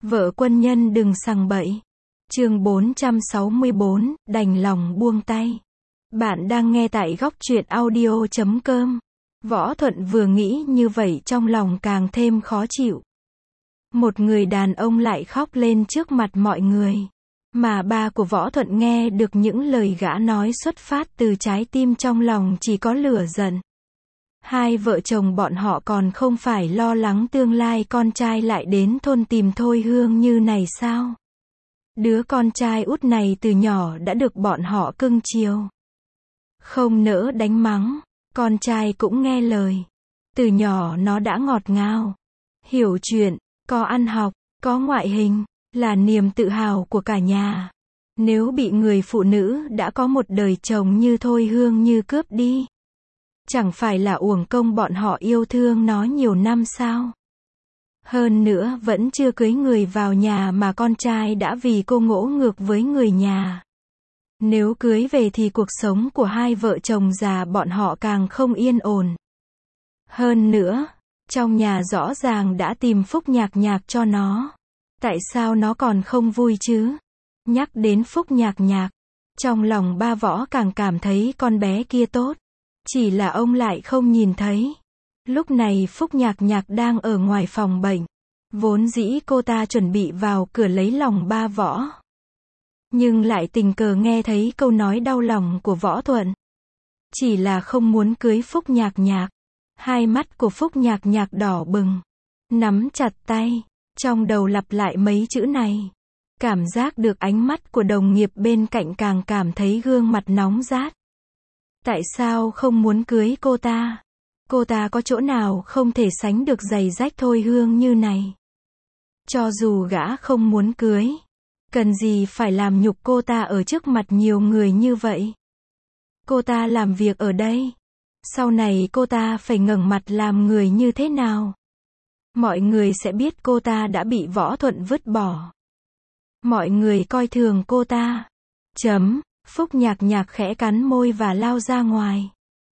Vợ quân nhân đừng sằng bậy. Chương 464, đành lòng buông tay. Bạn đang nghe tại góc truyện audio.com. Võ Thuận vừa nghĩ như vậy trong lòng càng thêm khó chịu. Một người đàn ông lại khóc lên trước mặt mọi người. Mà ba của Võ Thuận nghe được những lời gã nói xuất phát từ trái tim trong lòng chỉ có lửa giận. Hai vợ chồng bọn họ còn không phải lo lắng tương lai con trai lại đến thôn tìm Thôi Hương Như này sao? Đứa con trai út này từ nhỏ đã được bọn họ cưng chiều. Không nỡ đánh mắng, con trai cũng nghe lời. Từ nhỏ nó đã ngọt ngào, hiểu chuyện, có ăn học, có ngoại hình, là niềm tự hào của cả nhà. Nếu bị người phụ nữ đã có một đời chồng như Thôi Hương Như cướp đi, chẳng phải là uổng công bọn họ yêu thương nó nhiều năm sao? Hơn nữa vẫn chưa cưới người vào nhà mà con trai đã vì cô ngỗ ngược với người nhà. Nếu cưới về thì cuộc sống của hai vợ chồng già bọn họ càng không yên ổn. Hơn nữa, trong nhà rõ ràng đã tìm Phúc Nhạc Nhạc cho nó. Tại sao nó còn không vui chứ? Nhắc đến Phúc Nhạc Nhạc, trong lòng ba Võ càng cảm thấy con bé kia tốt. Chỉ là ông lại không nhìn thấy. Lúc này Phúc Nhạc Nhạc đang ở ngoài phòng bệnh. Vốn dĩ cô ta chuẩn bị vào cửa lấy lòng ba Võ. Nhưng lại tình cờ nghe thấy câu nói đau lòng của Võ Thuận. Chỉ là không muốn cưới Phúc Nhạc Nhạc. Hai mắt của Phúc Nhạc Nhạc đỏ bừng. Nắm chặt tay. Trong đầu lặp lại mấy chữ này. Cảm giác được ánh mắt của đồng nghiệp bên cạnh càng cảm thấy gương mặt nóng rát. Tại sao không muốn cưới cô ta? Cô ta có chỗ nào không thể sánh được giày rách Thôi Hương Như này? Cho dù gã không muốn cưới, cần gì phải làm nhục cô ta ở trước mặt nhiều người như vậy? Cô ta làm việc ở đây, sau này cô ta phải ngẩng mặt làm người như thế nào? Mọi người sẽ biết cô ta đã bị Võ Thuận vứt bỏ. Mọi người coi thường cô ta. Phúc Nhạc Nhạc khẽ cắn môi và lao ra ngoài.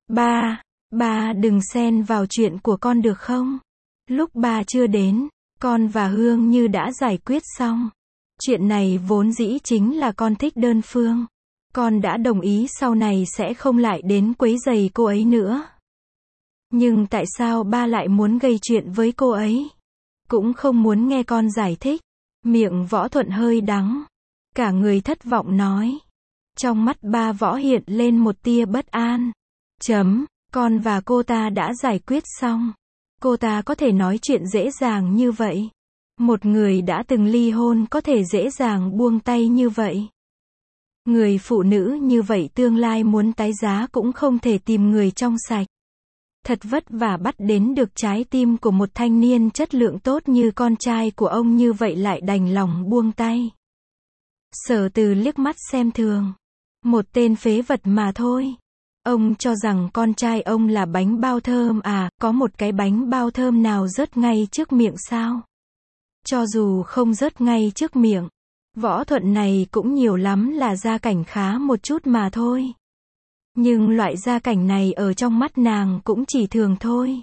Ba đừng xen vào chuyện của con được không? Lúc ba chưa đến, con và Hương Như đã giải quyết xong. Chuyện này vốn dĩ chính là con thích đơn phương. Con đã đồng ý sau này sẽ không lại đến quấy rầy cô ấy nữa. Nhưng tại sao ba lại muốn gây chuyện với cô ấy? Cũng không muốn nghe con giải thích. Miệng Võ Thuận hơi đắng. Cả người thất vọng nói. Trong mắt ba Võ hiện lên một tia bất an. Con và cô ta đã giải quyết xong. Cô ta có thể nói chuyện dễ dàng như vậy. Một người đã từng ly hôn có thể dễ dàng buông tay như vậy. Người phụ nữ như vậy tương lai muốn tái giá cũng không thể tìm người trong sạch. Thật vất vả bắt đến được trái tim của một thanh niên chất lượng tốt như con trai của ông như vậy lại đành lòng buông tay. Sở Từ liếc mắt xem thường. Một tên phế vật mà thôi. Ông cho rằng con trai ông là bánh bao thơm à, có một cái bánh bao thơm nào rớt ngay trước miệng sao? Cho dù không rớt ngay trước miệng, Võ Thuận này cũng nhiều lắm là gia cảnh khá một chút mà thôi. Nhưng loại gia cảnh này ở trong mắt nàng cũng chỉ thường thôi.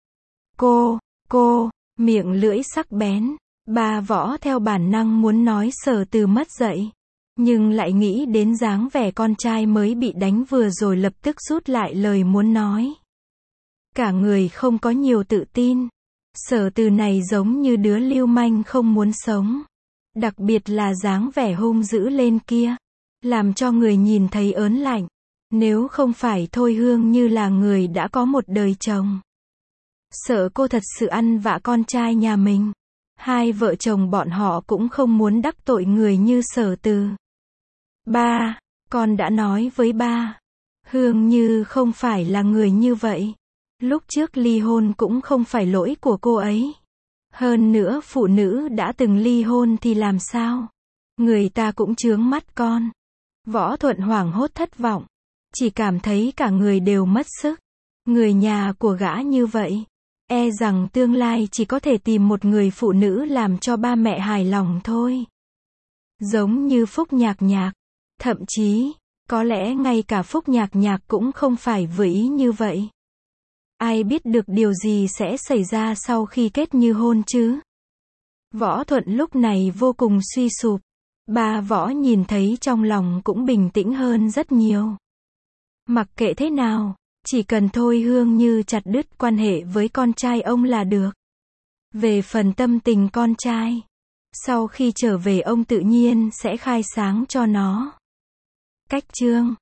Cô, miệng lưỡi sắc bén. Ba Võ theo bản năng muốn nói Sở Từ mất dạy. Nhưng lại nghĩ đến dáng vẻ con trai mới bị đánh vừa rồi lập tức rút lại lời muốn nói. Cả người không có nhiều tự tin. Sở Từ này giống như đứa lưu manh không muốn sống. Đặc biệt là dáng vẻ hung dữ lên kia. Làm cho người nhìn thấy ớn lạnh. Nếu không phải Thôi Hương Như là người đã có một đời chồng. Sợ cô thật sự ăn vạ con trai nhà mình. Hai vợ chồng bọn họ cũng không muốn đắc tội người như Sở Từ. Ba, con đã nói với ba. Hương Như không phải là người như vậy. Lúc trước ly hôn cũng không phải lỗi của cô ấy. Hơn nữa phụ nữ đã từng ly hôn thì làm sao? Người ta cũng chướng mắt con. Võ Thuận hoảng hốt thất vọng. Chỉ cảm thấy cả người đều mất sức. Người nhà của gã như vậy. E rằng tương lai chỉ có thể tìm một người phụ nữ làm cho ba mẹ hài lòng thôi. Giống như Phúc Nhạc Nhạc. Thậm chí, có lẽ ngay cả Phúc Nhạc Nhạc cũng không phải vừa ý như vậy. Ai biết được điều gì sẽ xảy ra sau khi kết như hôn chứ? Võ Thuận lúc này vô cùng suy sụp. Ba Võ nhìn thấy trong lòng cũng bình tĩnh hơn rất nhiều. Mặc kệ thế nào, chỉ cần Thôi Hương Như chặt đứt quan hệ với con trai ông là được. Về phần tâm tình con trai, sau khi trở về ông tự nhiên sẽ khai sáng cho nó. Cách chương